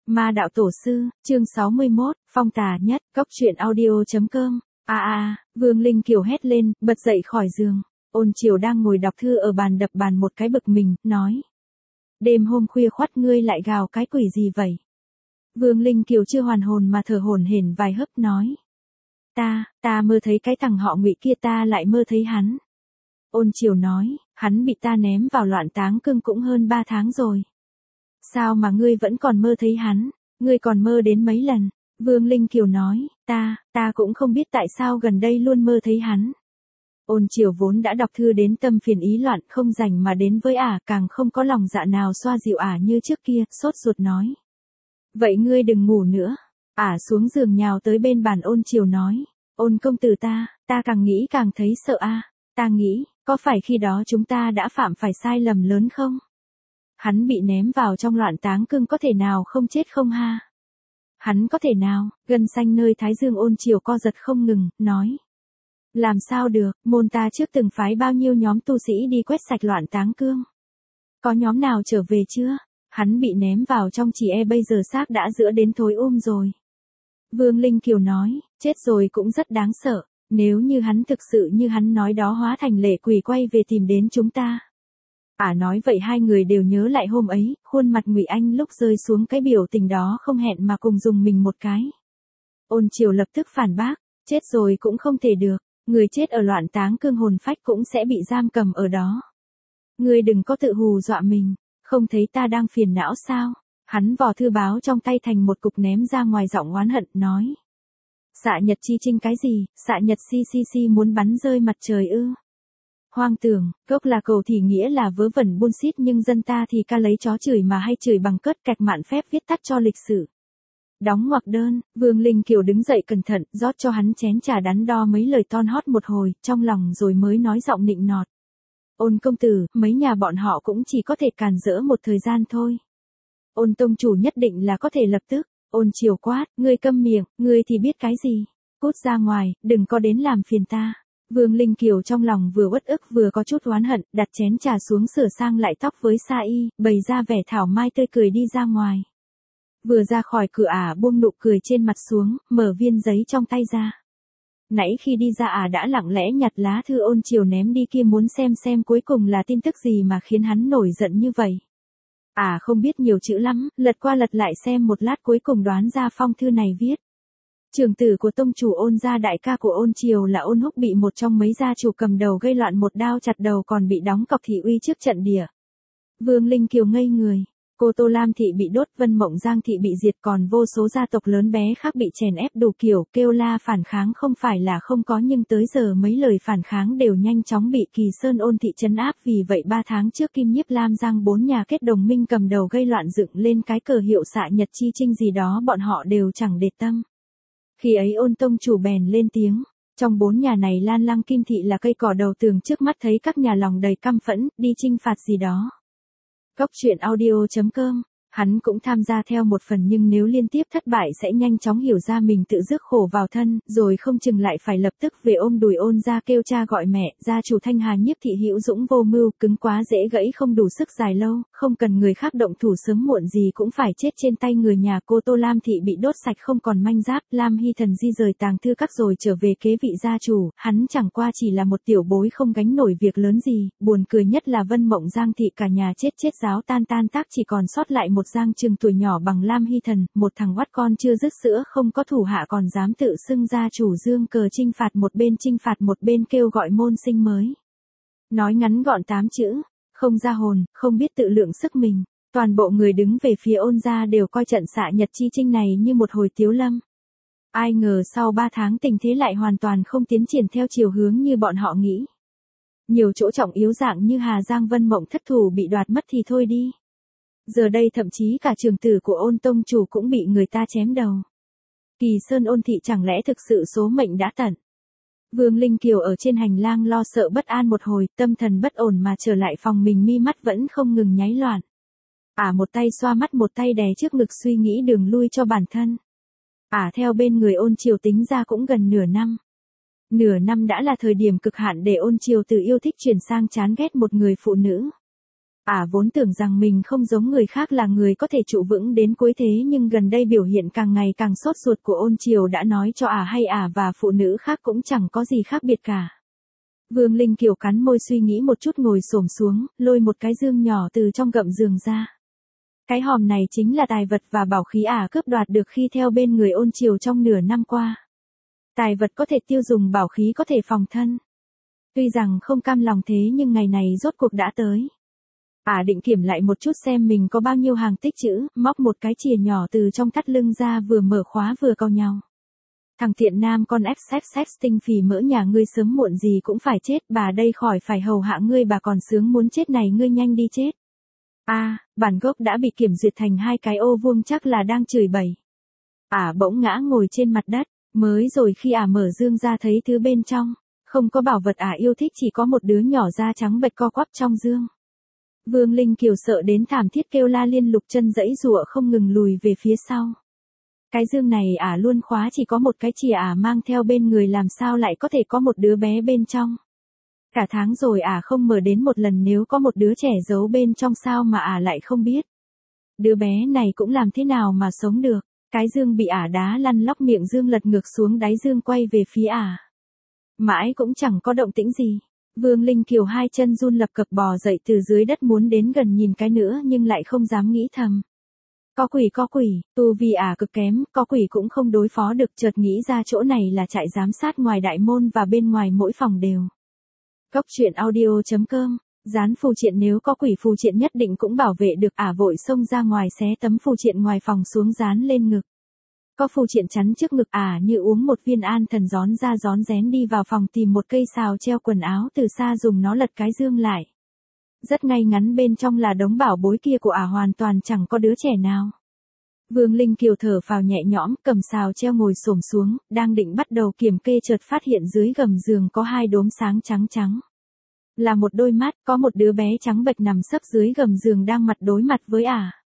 Ma đạo tổ sư, chương 61, phong tà nhất, cóc truyện audio.com. Vương Linh Kiều hét lên, bật dậy khỏi giường. Ôn Triều đang ngồi đọc thư ở bàn đập bàn một cái bực mình, nói. Đêm hôm khuya khoắt ngươi lại gào cái quỷ gì vậy? Vương Linh Kiều chưa hoàn hồn mà thở hổn hển vài hớp nói. Ta mơ thấy cái thằng họ Ngụy kia, ta lại mơ thấy hắn. Ôn Triều nói, hắn bị ta ném vào loạn táng cương cũng hơn 3 tháng rồi. Sao mà ngươi vẫn còn mơ thấy hắn, ngươi còn mơ đến mấy lần? Vương Linh Kiều nói, ta cũng không biết tại sao gần đây luôn mơ thấy hắn. Ôn Triều vốn đã đọc thư đến tâm phiền ý loạn, không rảnh mà đến với càng không có lòng dạ nào xoa dịu như trước kia, sốt ruột nói. Vậy ngươi đừng ngủ nữa. Xuống giường nhào tới bên bàn Ôn Triều nói, Ôn công tử ta càng nghĩ càng thấy sợ ta nghĩ, có phải khi đó chúng ta đã phạm phải sai lầm lớn không? Hắn bị ném vào trong loạn táng cương có thể nào không chết không ha? Hắn có thể nào? Gân xanh nơi thái dương Ôn Triều co giật không ngừng, nói. Làm sao được, môn ta trước từng phái bao nhiêu nhóm tu sĩ đi quét sạch loạn táng cương. Có nhóm nào trở về chưa? Hắn bị ném vào trong bây giờ xác đã giữa đến thối rồi. Vương Linh Kiều nói, chết rồi cũng rất đáng sợ, nếu như hắn thực sự như hắn nói đó hóa thành lệ quỷ quay về tìm đến chúng ta. Nói vậy hai người đều nhớ lại hôm ấy, khuôn mặt Ngụy Anh lúc rơi xuống cái biểu tình đó không hẹn mà cùng dùng mình một cái. Ôn Triều lập tức phản bác, chết rồi cũng không thể được, người chết ở loạn táng cương hồn phách cũng sẽ bị giam cầm ở đó. Ngươi đừng có tự hù dọa mình, không thấy ta đang phiền não sao? Hắn vò thư báo trong tay thành một cục ném ra ngoài, giọng oán hận, nói. Xạ Nhật Chi Trinh cái gì, Xạ Nhật Si muốn bắn rơi mặt trời ư? Hoang tưởng, gốc là cầu thì nghĩa là vớ vẩn bullshit, nhưng dân ta thì ca lấy chó chửi mà hay chửi bằng cất kẹt mạn phép viết tắt cho lịch sử. Đóng ngoặc đơn, Vương Linh Kiều đứng dậy cẩn thận, rót cho hắn chén trà, đắn đo mấy lời ton hót một hồi, trong lòng rồi mới nói giọng nịnh nọt. Ôn công tử, mấy nhà bọn họ cũng chỉ có thể càn rỡ một thời gian thôi. Ôn tông chủ nhất định là có thể lập tức. Ôn Triều quát, ngươi câm miệng, ngươi thì biết cái gì? Cút ra ngoài, đừng có đến làm phiền ta. Vương Linh Kiều trong lòng vừa uất ức vừa có chút oán hận, đặt chén trà xuống sửa sang lại tóc với sa y, bày ra vẻ thảo mai tươi cười đi ra ngoài. Vừa ra khỏi cửa buông nụ cười trên mặt xuống, mở viên giấy trong tay ra. Nãy khi đi ra đã lặng lẽ nhặt lá thư Ôn Triều ném đi kia, muốn xem cuối cùng là tin tức gì mà khiến hắn nổi giận như vậy. Không biết nhiều chữ lắm, lật qua lật lại xem một lát cuối cùng đoán ra phong thư này viết. Trưởng tử của tông chủ Ôn gia, đại ca của Ôn Triều là Ôn Húc, bị một trong mấy gia chủ cầm đầu gây loạn, một đao chặt đầu, còn bị đóng cọc thị uy trước trận địa. Vương Linh Kiều ngây người. Cô Tô Lam thị bị đốt, Vân Mộng Giang thị bị diệt, còn vô số gia tộc lớn bé khác bị chèn ép đủ kiểu, kêu la phản kháng không phải là không có, nhưng tới giờ mấy lời phản kháng đều nhanh chóng bị Kỳ Sơn Ôn thị trấn áp. Vì vậy 3 tháng trước Kim Nhiếp Lam Giang 4 nhà kết đồng minh cầm đầu gây loạn, dựng lên cái cờ hiệu Xạ Nhật Chi Trinh gì đó, bọn họ đều chẳng để tâm. Khi ấy Ôn tông chủ bèn lên tiếng, trong 4 nhà này Lan Lăng Kim thị là cây cỏ đầu tường, trước mắt thấy các nhà lòng đầy căm phẫn, đi chinh phạt gì đó. Cóc truyện audio.com. Hắn cũng tham gia theo một phần, nhưng nếu liên tiếp thất bại sẽ nhanh chóng hiểu ra mình tự rước khổ vào thân, rồi không chừng lại phải lập tức về ôm đùi Ôn gia kêu cha gọi mẹ. Gia chủ Thanh Hà Nhiếp thị hữu dũng vô mưu, cứng quá dễ gãy, không đủ sức dài lâu, không cần người khác động thủ, sớm muộn gì cũng phải chết trên tay người nhà. Cô Tô Lam thị bị đốt sạch không còn manh giáp. Lam Hy Thần di rời tàng thư các rồi trở về kế vị gia chủ, hắn chẳng qua chỉ là một tiểu bối không gánh nổi việc lớn gì. Buồn cười nhất là Vân Mộng Giang thị cả nhà chết ráo tan tác, chỉ còn sót lại một Giang Trừng tuổi nhỏ bằng Lam Hy Thần, một thằng oắt con chưa dứt sữa, không có thủ hạ còn dám tự xưng gia chủ, dương cờ chinh phạt một bên kêu gọi môn sinh mới. Nói ngắn gọn 8 chữ, không ra hồn, không biết tự lượng sức mình. Toàn bộ người đứng về phía Ôn gia đều coi trận Xạ Nhật Chi Trinh này như một hồi tiếu lâm. Ai ngờ sau 3 tháng tình thế lại hoàn toàn không tiến triển theo chiều hướng như bọn họ nghĩ. Nhiều chỗ trọng yếu dạng như Hà Giang Vân Mộng thất thủ bị đoạt mất thì thôi đi. Giờ đây thậm chí cả trưởng tử của Ôn tông chủ cũng bị người ta chém đầu. Kỳ Sơn Ôn thị chẳng lẽ thực sự số mệnh đã tận? Vương Linh Kiều ở trên hành lang lo sợ bất an một hồi, tâm thần bất ổn mà trở lại phòng mình, mi mắt vẫn không ngừng nháy loạn. Một tay xoa mắt, một tay đè trước ngực suy nghĩ đường lui cho bản thân. Theo bên người Ôn Triều tính ra cũng gần nửa năm. Nửa năm đã là thời điểm cực hạn để Ôn Triều từ yêu thích chuyển sang chán ghét một người phụ nữ. Vốn tưởng rằng mình không giống người khác là người có thể trụ vững đến cuối thế nhưng gần đây biểu hiện càng ngày càng sốt ruột của Ôn Triều đã nói cho hay và phụ nữ khác cũng chẳng có gì khác biệt cả. Vương Linh Kiều cắn môi suy nghĩ một chút ngồi xổm xuống, lôi một cái dương nhỏ từ trong gậm giường ra. Cái hòm này chính là tài vật và bảo khí cướp đoạt được khi theo bên người Ôn Triều trong nửa năm qua. Tài vật có thể tiêu dùng, bảo khí có thể phòng thân. Tuy rằng không cam lòng thế nhưng ngày này rốt cuộc đã tới. Định kiểm lại một chút xem mình có bao nhiêu hàng tích trữ, móc một cái chìa nhỏ từ trong thắt lưng ra vừa mở khóa vừa cau nhau. Thằng tiện nam con xxx tinh phì mỡ nhà ngươi sớm muộn gì cũng phải chết, bà đây khỏi phải hầu hạ ngươi bà còn sướng muốn chết này, ngươi nhanh đi chết. Bản gốc đã bị kiểm duyệt thành 2 cái ô vuông chắc là đang chửi bậy. Bỗng ngã ngồi trên mặt đất, mới rồi khi mở dương ra thấy thứ bên trong, không có bảo vật yêu thích, chỉ có một đứa nhỏ da trắng bệch co quắp trong dương. Vương Linh Kiều sợ đến thảm thiết kêu la liên lục, chân giãy giụa không ngừng lùi về phía sau. Cái dương này luôn khóa, chỉ có một cái chìa mang theo bên người, làm sao lại có thể có một đứa bé bên trong. Cả tháng rồi không mở đến một lần, nếu có một đứa trẻ giấu bên trong sao mà lại không biết. Đứa bé này cũng làm thế nào mà sống được. Cái dương bị đá lăn lóc, miệng dương lật ngược xuống đáy dương quay về phía mãi cũng chẳng có động tĩnh gì. Vương Linh Kiều 2 chân run lập cập bò dậy từ dưới đất muốn đến gần nhìn cái nữa nhưng lại không dám nghĩ thầm. Có quỷ, tu vi cực kém, có quỷ cũng không đối phó được, chợt nghĩ ra chỗ này là trại giám sát ngoài đại môn và bên ngoài mỗi phòng đều. Cốc truyện audio.com, dán phù triện, nếu có quỷ phù triện nhất định cũng bảo vệ được. Vội xông ra ngoài xé tấm phù triện ngoài phòng xuống dán lên ngực. Có phù triện chắn trước ngực như uống một viên an thần, rón ra rón rén đi vào phòng tìm một cây sào treo quần áo từ xa, dùng nó lật cái dương lại. Rất ngay ngắn, bên trong là đống bảo bối kia của hoàn toàn chẳng có đứa trẻ nào. Vương Linh Kiều thở phào nhẹ nhõm, cầm sào treo ngồi xổm xuống, đang định bắt đầu kiểm kê chợt phát hiện dưới gầm giường có 2 đốm sáng trắng trắng. Là một đôi mắt, có một đứa bé trắng bệch nằm sấp dưới gầm giường đang mặt đối mặt với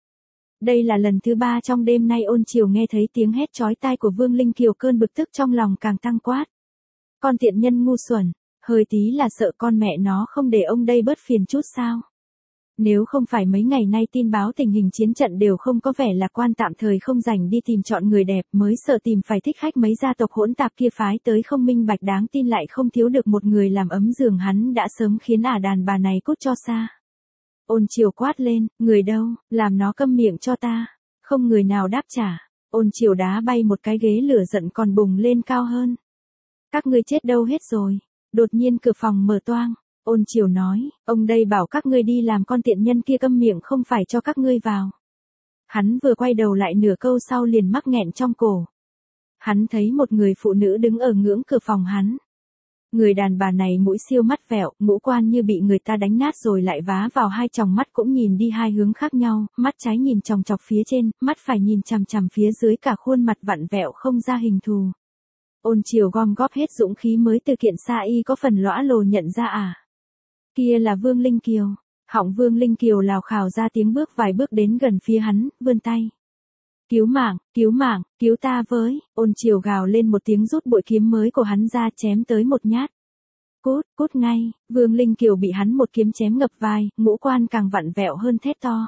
Đây là lần thứ 3 trong đêm nay. Ôn Triều nghe thấy tiếng hét chói tai của Vương Linh Kiều, cơn bực tức trong lòng càng tăng quát. Con tiện nhân ngu xuẩn, hơi tí là sợ con mẹ nó không để ông đây bớt phiền chút sao? Nếu không phải mấy ngày nay tin báo tình hình chiến trận đều không có vẻ lạc quan, tạm thời không rảnh đi tìm chọn người đẹp, mới sợ tìm phải thích khách mấy gia tộc hỗn tạp kia phái tới không minh bạch, đáng tin lại không thiếu được một người làm ấm giường, hắn đã sớm khiến đàn bà này cút cho xa. Ôn Triều quát lên, người đâu, làm nó câm miệng cho ta. Không người nào đáp trả. Ôn Triều đá bay một cái ghế, lửa giận còn bùng lên cao hơn. Các ngươi chết đâu hết rồi? Đột nhiên cửa phòng mở toang. Ôn Triều nói, ông đây bảo các ngươi đi làm, con tiện nhân kia câm miệng, không phải cho các ngươi vào. Hắn vừa quay đầu lại, nửa câu sau liền mắc nghẹn trong cổ. Hắn thấy một người phụ nữ đứng ở ngưỡng cửa phòng hắn. Người đàn bà này mũi siêu mắt vẹo, ngũ quan như bị người ta đánh nát rồi lại vá vào, 2 tròng mắt cũng nhìn đi 2 hướng khác nhau, mắt trái nhìn chòng chọc phía trên, mắt phải nhìn chằm chằm phía dưới, cả khuôn mặt vặn vẹo không ra hình thù. Ôn Triều gom góp hết dũng khí mới từ kiện sa y có phần lõa lồ nhận ra kia là Vương Linh Kiều. Họng Vương Linh Kiều lào khào ra tiếng, bước vài bước đến gần phía hắn, vươn tay. Cứu mạng, cứu ta với. Ôn Triều gào lên một tiếng, rút bội kiếm mới của hắn ra, chém tới một nhát. Cút ngay. Vương Linh Kiều bị hắn một kiếm chém ngập vai, ngũ quan càng vặn vẹo hơn, thét to.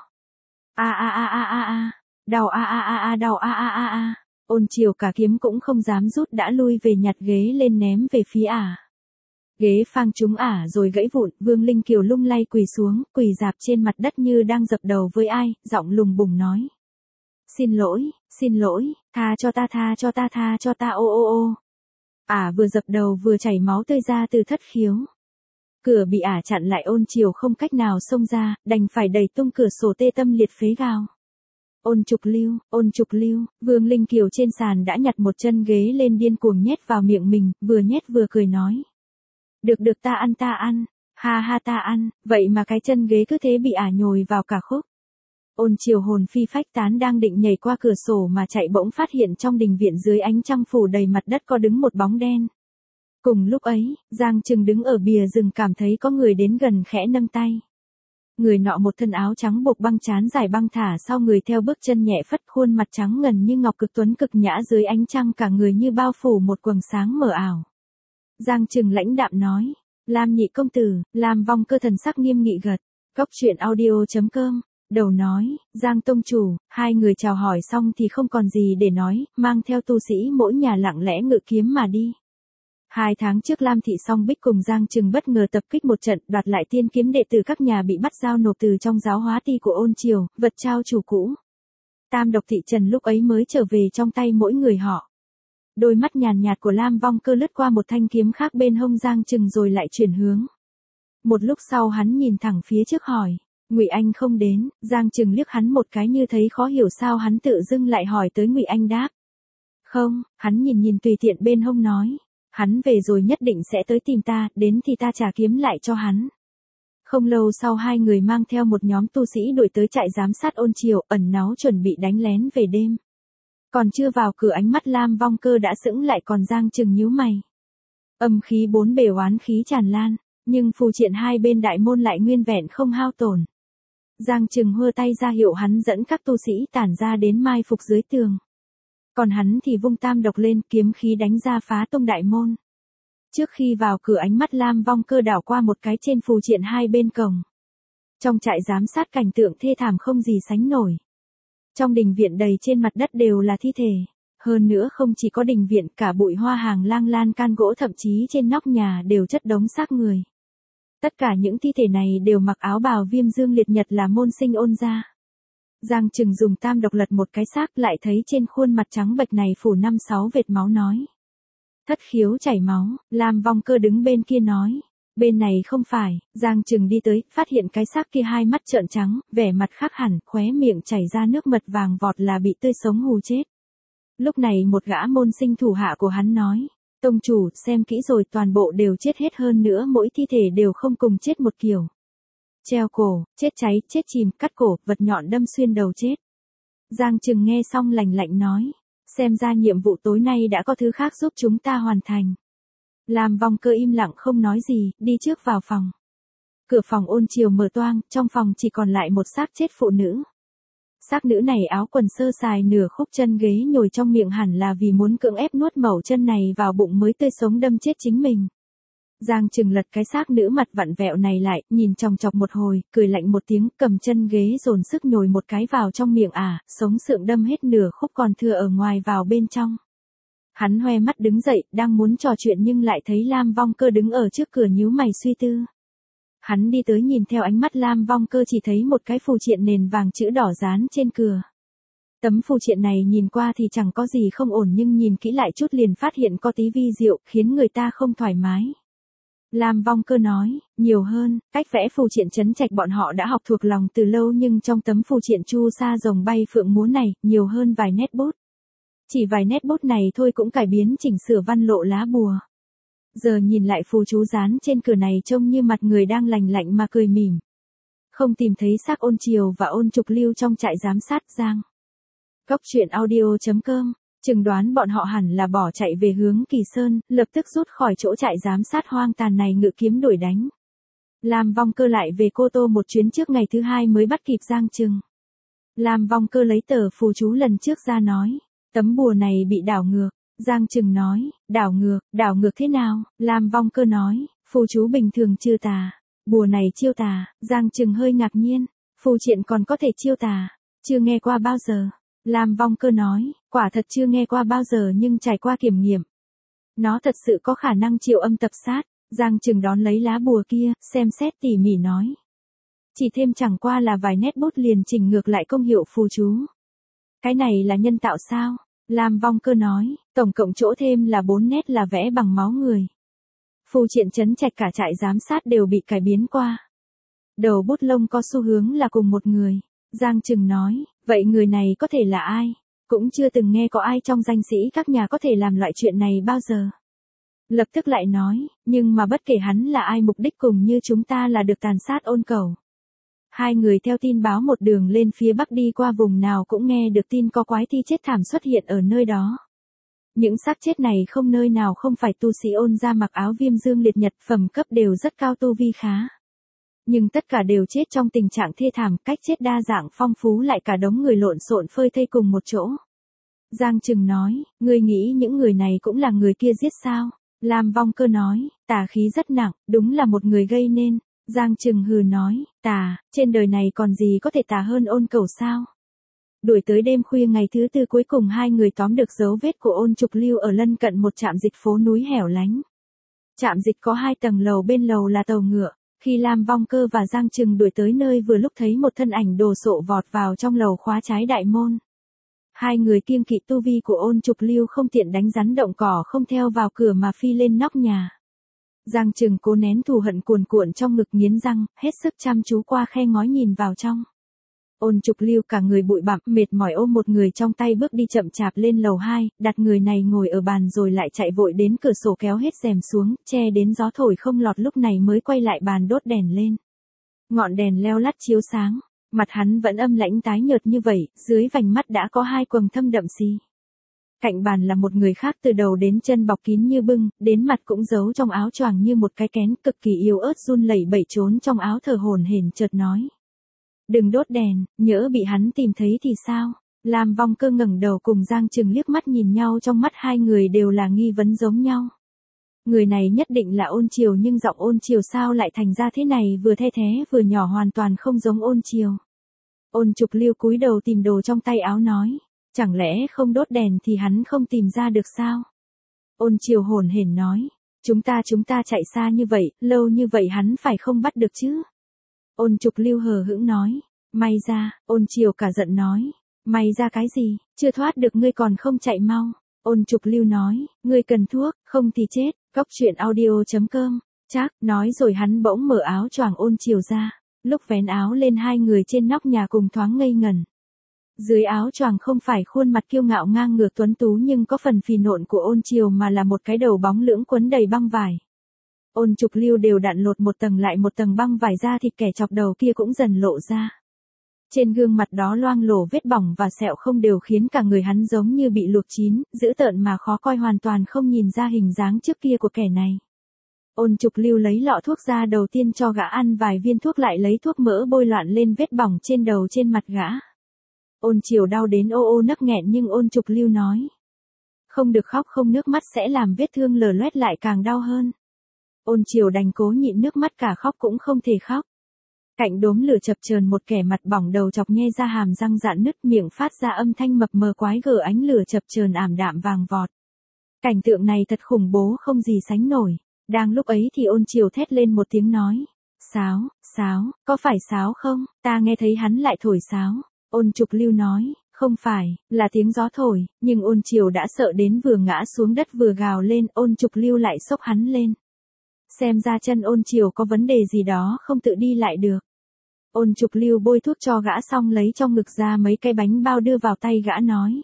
Đau đau Ôn Triều cả kiếm cũng không dám rút, đã lui về nhặt ghế lên ném về phía Ghế phang trúng rồi gãy vụn. Vương Linh Kiều lung lay quỳ xuống, quỳ rạp trên mặt đất như đang dập đầu với ai, giọng lùng bùng nói. Xin lỗi, tha cho ta ô. Vừa dập đầu vừa chảy máu tươi ra từ thất khiếu. Cửa bị chặn lại, Ôn Triều không cách nào xông ra, đành phải đẩy tung cửa sổ, tê tâm liệt phế gào. Ôn trục lưu. Vương Linh Kiều trên sàn đã nhặt một chân ghế lên, điên cuồng nhét vào miệng mình, vừa nhét vừa cười nói. Được ta ăn, ha ta ăn, vậy mà cái chân ghế cứ thế bị nhồi vào cả khúc. Ôn Triều hồn phi phách tán, đang định nhảy qua cửa sổ mà chạy, bỗng phát hiện trong đình viện dưới ánh trăng phủ đầy mặt đất có đứng một bóng đen. Cùng lúc ấy, Giang Trừng đứng ở bìa rừng cảm thấy có người đến gần, khẽ nâng tay. Người nọ một thân áo trắng buộc băng trán dài băng thả sau người, theo bước chân nhẹ phất, khuôn mặt trắng ngần như ngọc, cực tuấn cực nhã, dưới ánh trăng cả người như bao phủ một quầng sáng mờ ảo. Giang Trừng lãnh đạm nói, Lam nhị công tử. Lam Vong Cơ thần sắc nghiêm nghị gật. Cốc truyện audio.com. Đầu nói, Giang tông chủ, hai người chào hỏi xong thì không còn gì để nói, mang theo tu sĩ mỗi nhà lặng lẽ ngự kiếm mà đi. 2 tháng trước Lam Thị Song Bích cùng Giang Trừng bất ngờ tập kích một trận, đoạt lại tiên kiếm đệ tử các nhà bị bắt giao nộp từ trong giáo hóa ti của Ôn Triều, vật trao chủ cũ. Tam độc thị trần lúc ấy mới trở về trong tay mỗi người họ. Đôi mắt nhàn nhạt của Lam Vong Cơ lướt qua một thanh kiếm khác bên hông Giang Trừng rồi lại chuyển hướng. Một lúc sau hắn nhìn thẳng phía trước hỏi, Ngụy Anh không đến. Giang Trừng liếc hắn một cái như thấy khó hiểu sao hắn tự dưng lại hỏi tới Ngụy Anh đáp. Không, hắn nhìn tùy tiện bên hông nói. Hắn về rồi nhất định sẽ tới tìm ta, đến thì ta trả kiếm lại cho hắn. Không lâu sau hai người mang theo một nhóm tu sĩ đuổi tới trại giám sát Ôn Triều, ẩn náu chuẩn bị đánh lén về đêm. Còn chưa vào cửa ánh mắt Lam Vong Cơ đã sững lại, còn Giang Trừng nhíu mày. Âm khí bốn bề oán khí tràn lan, nhưng phù triện hai bên đại môn lại nguyên vẹn không hao tổn. Giang Trừng hơ tay ra hiệu hắn dẫn các tu sĩ tản ra đến mai phục dưới tường. Còn hắn thì vung tam độc lên, kiếm khí đánh ra phá tung đại môn. Trước khi vào cửa ánh mắt Lam Vong Cơ đảo qua một cái trên phù triện hai bên cổng. Trong trại giám sát cảnh tượng thê thảm không gì sánh nổi. Trong đình viện đầy trên mặt đất đều là thi thể. Hơn nữa không chỉ có đình viện, cả bụi hoa hàng lang lan can gỗ, thậm chí trên nóc nhà đều chất đống xác người. Tất cả những thi thể này đều mặc áo bào Viêm Dương Liệt Nhật là môn sinh Ôn gia. Giang Trừng dùng tam độc lật một cái xác, lại thấy trên khuôn mặt trắng bệch này phủ 5-6 vệt máu nói. Thất khiếu chảy máu. Lam Vong Cơ đứng bên kia nói. Bên này không phải. Giang Trừng đi tới, phát hiện cái xác kia hai mắt trợn trắng, vẻ mặt khác hẳn, khóe miệng chảy ra nước mật vàng vọt là bị tươi sống hù chết. Lúc này một gã môn sinh thủ hạ của hắn nói. Tông chủ, xem kỹ rồi, toàn bộ đều chết hết, hơn nữa mỗi thi thể đều không cùng chết một kiểu. Treo cổ, chết cháy, chết chìm, cắt cổ, vật nhọn đâm xuyên đầu chết. Giang Trừng nghe xong lạnh lạnh nói. Xem ra nhiệm vụ tối nay đã có thứ khác giúp chúng ta hoàn thành. Lam Vong Cơ im lặng không nói gì, đi trước vào phòng. Cửa phòng Ôn Triều mở toang, trong phòng chỉ còn lại một xác chết phụ nữ. Xác nữ này áo quần sơ sài, nửa khúc chân ghế nhồi trong miệng, hẳn là vì muốn cưỡng ép nuốt mẩu chân này vào bụng mới tươi sống đâm chết chính mình. Giang Trừng lật cái xác nữ mặt vặn vẹo này lại, nhìn chòng chọc một hồi, cười lạnh một tiếng, cầm chân ghế dồn sức nhồi một cái vào trong miệng. Sống sượng đâm hết nửa khúc còn thừa ở ngoài vào bên trong. Hắn hoe mắt đứng dậy, đang muốn trò chuyện nhưng lại thấy Lam Vong Cơ đứng ở trước cửa nhíu mày suy tư. Hắn đi tới nhìn theo ánh mắt Lam Vong Cơ chỉ thấy một cái phù triện nền vàng chữ đỏ dán trên cửa. Tấm phù triện này nhìn qua thì chẳng có gì không ổn, nhưng nhìn kỹ lại chút liền phát hiện có tí vi diệu, khiến người ta không thoải mái. Lam Vong Cơ nói, nhiều hơn, cách vẽ phù triện trấn trạch bọn họ đã học thuộc lòng từ lâu, nhưng trong tấm phù triện chu sa rồng bay phượng múa này, nhiều hơn vài nét bút. Chỉ vài nét bút này thôi cũng cải biến chỉnh sửa văn lộ lá bùa. Giờ nhìn lại phù chú dán trên cửa này trông như mặt người đang lành lạnh mà cười mỉm. Không tìm thấy xác Ôn Triều và Ôn Trục lưu trong trại giám sát. Giang Cốc truyện audio.com. Chừng đoán bọn họ hẳn là bỏ chạy về hướng Kỳ Sơn, lập tức rút khỏi chỗ trại giám sát hoang tàn này ngự kiếm đuổi đánh. Lam Vong Cơ lại về Cô Tô một chuyến trước ngày thứ hai mới bắt kịp Giang Trừng. Lam Vong Cơ lấy tờ phù chú lần trước ra nói, tấm bùa này bị đảo ngược. Giang Trừng nói, đảo ngược thế nào? Lam Vong Cơ nói, phù chú bình thường chiêu tà, bùa này chiêu tà. Giang Trừng hơi ngạc nhiên, phù triện còn có thể chiêu tà, chưa nghe qua bao giờ. Lam Vong Cơ nói, quả thật chưa nghe qua bao giờ, nhưng trải qua kiểm nghiệm, nó thật sự có khả năng triệu âm tập sát. Giang Trừng đón lấy lá bùa kia, xem xét tỉ mỉ nói. Chỉ thêm chẳng qua là vài nét bút liền chỉnh ngược lại công hiệu phù chú. Cái này là nhân tạo sao? Lam Vong Cơ nói, tổng cộng chỗ thêm là 4 nét là vẽ bằng máu người. Phù triện trấn trạch cả trại giám sát đều bị cải biến qua. Đầu bút lông có xu hướng là cùng một người. Giang Trừng nói, vậy người này có thể là ai? Cũng chưa từng nghe có ai trong danh sĩ các nhà có thể làm loại chuyện này bao giờ. Lập tức lại nói, nhưng mà bất kể hắn là ai, mục đích cùng như chúng ta là được tàn sát Ôn Cẩu. Hai người theo tin báo một đường lên phía bắc, đi qua vùng nào cũng nghe được tin có quái thi chết thảm xuất hiện ở nơi đó. Những xác chết này không nơi nào không phải tu sĩ Ôn gia mặc áo Viêm Dương Liệt Nhật, phẩm cấp đều rất cao, tu vi khá. Nhưng tất cả đều chết trong tình trạng thê thảm, cách chết đa dạng phong phú, lại cả đống người lộn xộn phơi thây cùng một chỗ. Giang Trừng nói, ngươi nghĩ những người này cũng là người kia giết sao? Lam Vong Cơ nói, tà khí rất nặng, đúng là một người gây nên. Giang Trừng hừ nói, tà, trên đời này còn gì có thể tà hơn Ôn Cẩu sao? Đuổi tới đêm khuya ngày thứ tư cuối cùng hai người tóm được dấu vết của Ôn Trục Lưu ở lân cận một trạm dịch phố núi hẻo lánh. Trạm dịch có 2 tầng lầu, bên lầu là tàu ngựa. Khi Lam Vong Cơ và Giang Trừng đuổi tới nơi vừa lúc thấy một thân ảnh đồ sộ vọt vào trong lầu khóa trái đại môn. Hai người kiêng kỵ tu vi của Ôn Trục Lưu không tiện đánh rắn động cỏ không theo vào cửa mà phi lên nóc nhà. Giang Trừng cố nén thù hận cuồn cuộn trong ngực nghiến răng, hết sức chăm chú qua khe ngói nhìn vào trong. Ôn Trục Lưu cả người bụi bặm, mệt mỏi ôm một người trong tay bước đi chậm chạp lên lầu 2, đặt người này ngồi ở bàn rồi lại chạy vội đến cửa sổ kéo hết rèm xuống, che đến gió thổi không lọt, lúc này mới quay lại bàn đốt đèn lên. Ngọn đèn leo lắt chiếu sáng, mặt hắn vẫn âm lãnh tái nhợt như vậy, dưới vành mắt đã có 2 quầng thâm đậm xì. Cạnh bàn là một người khác từ đầu đến chân bọc kín như bưng, đến mặt cũng giấu trong áo choàng như một cái kén, cực kỳ yếu ớt run lẩy bẩy trốn trong áo thở hổn hển chợt nói. Đừng đốt đèn, nhỡ bị hắn tìm thấy thì sao? Lam Vong Cơ ngẩng đầu cùng Giang Trừng liếc mắt nhìn nhau, trong mắt hai người đều là nghi vấn giống nhau. Người này nhất định là Ôn Triều, nhưng giọng Ôn Triều sao lại thành ra thế này, vừa the thé vừa nhỏ, hoàn toàn không giống Ôn Triều. Ôn Trục Lưu cúi đầu tìm đồ trong tay áo nói, chẳng lẽ không đốt đèn thì hắn không tìm ra được sao? Ôn Triều hổn hển nói, chúng ta chạy xa như vậy, lâu như vậy hắn phải không bắt được chứ? Ôn Trục Lưu hờ hững nói, may ra. Ôn Triều cả giận nói, may ra cái gì, chưa thoát được ngươi còn không chạy mau. Ôn Trục Lưu nói, ngươi cần thuốc, không thì chết. Cóc truyện audio.com. Chắc, nói rồi hắn bỗng mở áo choàng Ôn Triều ra. Lúc vén áo lên hai người trên nóc nhà cùng thoáng ngây ngẩn. Dưới áo choàng không phải khuôn mặt kiêu ngạo ngang ngược tuấn tú nhưng có phần phì nộn của Ôn Triều, mà là một cái đầu bóng lưỡng quấn đầy băng vải. Ôn Trục Lưu đều đặn lột một tầng lại một tầng băng vải ra, thịt kẻ chọc đầu kia cũng dần lộ ra. Trên gương mặt đó loang lổ vết bỏng và sẹo không đều khiến cả người hắn giống như bị luộc chín, dữ tợn mà khó coi, hoàn toàn không nhìn ra hình dáng trước kia của kẻ này. Ôn Trục Lưu lấy lọ thuốc ra, đầu tiên cho gã ăn vài viên thuốc, lại lấy thuốc mỡ bôi loạn lên vết bỏng trên đầu trên mặt gã. Ôn Triều đau đến ô ô nấc nghẹn, nhưng Ôn Trục Lưu nói, không được khóc, không nước mắt sẽ làm vết thương lở loét lại càng đau hơn. Ôn Triều đành cố nhịn nước mắt, cả khóc cũng không thể khóc. Cạnh đốm lửa chập chờn một kẻ mặt bỏng đầu chọc nhe ra hàm răng rạn nứt, miệng phát ra âm thanh mập mờ quái gở, ánh lửa chập chờn ảm đạm vàng vọt. Cảnh tượng này thật khủng bố không gì sánh nổi. Đang lúc ấy thì Ôn Triều thét lên một tiếng nói, sáo, sáo, có phải sáo không? Ta nghe thấy hắn lại thổi sáo. Ôn Trục Lưu nói, không phải, là tiếng gió thổi, nhưng Ôn Triều đã sợ đến vừa ngã xuống đất vừa gào lên. Ôn Trục Lưu lại xốc hắn lên. Xem ra chân Ôn Triều có vấn đề gì đó, không tự đi lại được. Ôn Trục Lưu bôi thuốc cho gã xong lấy trong ngực ra mấy cái bánh bao đưa vào tay gã nói,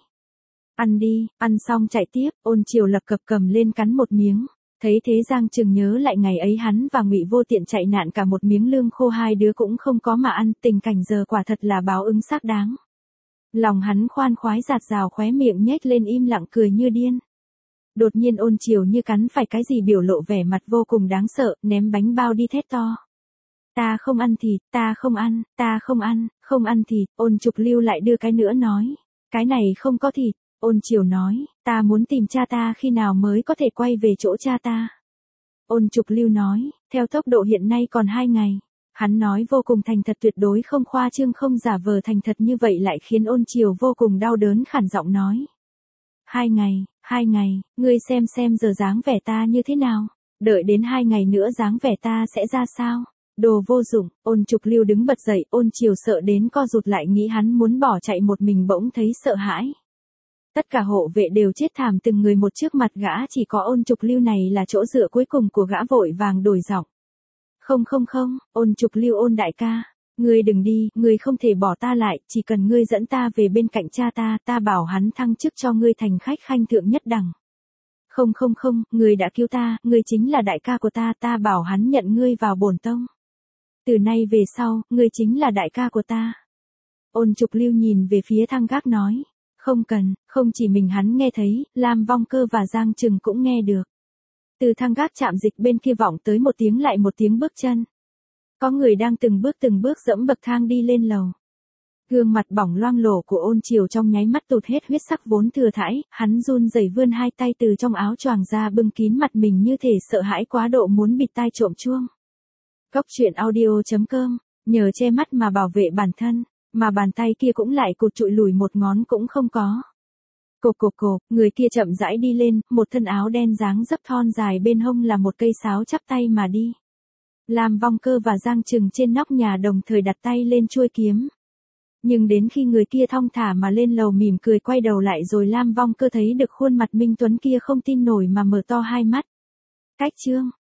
ăn đi. Ăn xong chạy tiếp. Ôn Triều lập cập cầm lên cắn một miếng. Thấy thế Giang Trừng nhớ lại ngày ấy hắn và Ngụy Vô Tiện chạy nạn, cả một miếng lương khô hai đứa cũng không có mà ăn, tình cảnh giờ quả thật là báo ứng xác đáng. Lòng hắn khoan khoái dạt dào, khóe miệng nhếch lên im lặng cười như điên. Đột nhiên Ôn Triều như cắn phải cái gì, biểu lộ vẻ mặt vô cùng đáng sợ, ném bánh bao đi thét to. Ta không ăn thịt, ta không ăn, ta không ăn, không ăn thịt. Ôn Trục Lưu lại đưa cái nữa nói, cái này không có thịt. Ôn Triều nói, ta muốn tìm cha ta, khi nào mới có thể quay về chỗ cha ta? Ôn Trục Lưu nói, theo tốc độ hiện nay còn 2 ngày. Hắn nói vô cùng thành thật, tuyệt đối không khoa trương không giả vờ, thành thật như vậy lại khiến Ôn Triều vô cùng đau đớn, khản giọng nói. 2 ngày, ngươi xem giờ dáng vẻ ta như thế nào? Đợi đến 2 ngày nữa dáng vẻ ta sẽ ra sao? Đồ vô dụng. Ôn Trục Lưu đứng bật dậy, Ôn Triều sợ đến co rụt lại, nghĩ hắn muốn bỏ chạy một mình, bỗng thấy sợ hãi. Tất cả hộ vệ đều chết thảm từng người một trước mặt gã, chỉ có Ôn Trục Lưu này là chỗ dựa cuối cùng của gã, vội vàng đổi giọng. Không, Ôn Trục Lưu, Ôn đại ca, ngươi đừng đi, ngươi không thể bỏ ta lại, chỉ cần ngươi dẫn ta về bên cạnh cha ta, ta bảo hắn thăng chức cho ngươi thành khách khanh thượng nhất đẳng. Không, ngươi đã cứu ta, ngươi chính là đại ca của ta, ta bảo hắn nhận ngươi vào bổn tông. Từ nay về sau, ngươi chính là đại ca của ta. Ôn Trục Lưu nhìn về phía thang gác nói, không cần. Không chỉ mình hắn nghe thấy, Lam Vong Cơ và Giang Trừng cũng nghe được. Từ thang gác trạm dịch bên kia vọng tới một tiếng lại một tiếng bước chân. Có người đang từng bước dẫm bậc thang đi lên lầu. Gương mặt bỏng loang lổ của Ôn Triều trong nháy mắt tụt hết huyết sắc vốn thừa thãi, hắn run rẩy vươn hai tay từ trong áo choàng ra, bưng kín mặt mình như thể sợ hãi quá độ muốn bịt tai trộm chuông. Cốc truyện audio.com, nhờ che mắt mà bảo vệ bản thân, mà bàn tay kia cũng lại cụt trụi lùi một ngón cũng không có. Cộp, người kia chậm rãi đi lên, một thân áo đen dáng dấp thon dài bên hông là một cây sáo chắp tay mà đi. Lam Vong Cơ và Giang Trừng trên nóc nhà đồng thời đặt tay lên chuôi kiếm. Nhưng đến khi người kia thong thả mà lên lầu mỉm cười quay đầu lại rồi Lam Vong Cơ thấy được khuôn mặt Minh Tuấn kia không tin nổi mà mở to hai mắt. Cách chương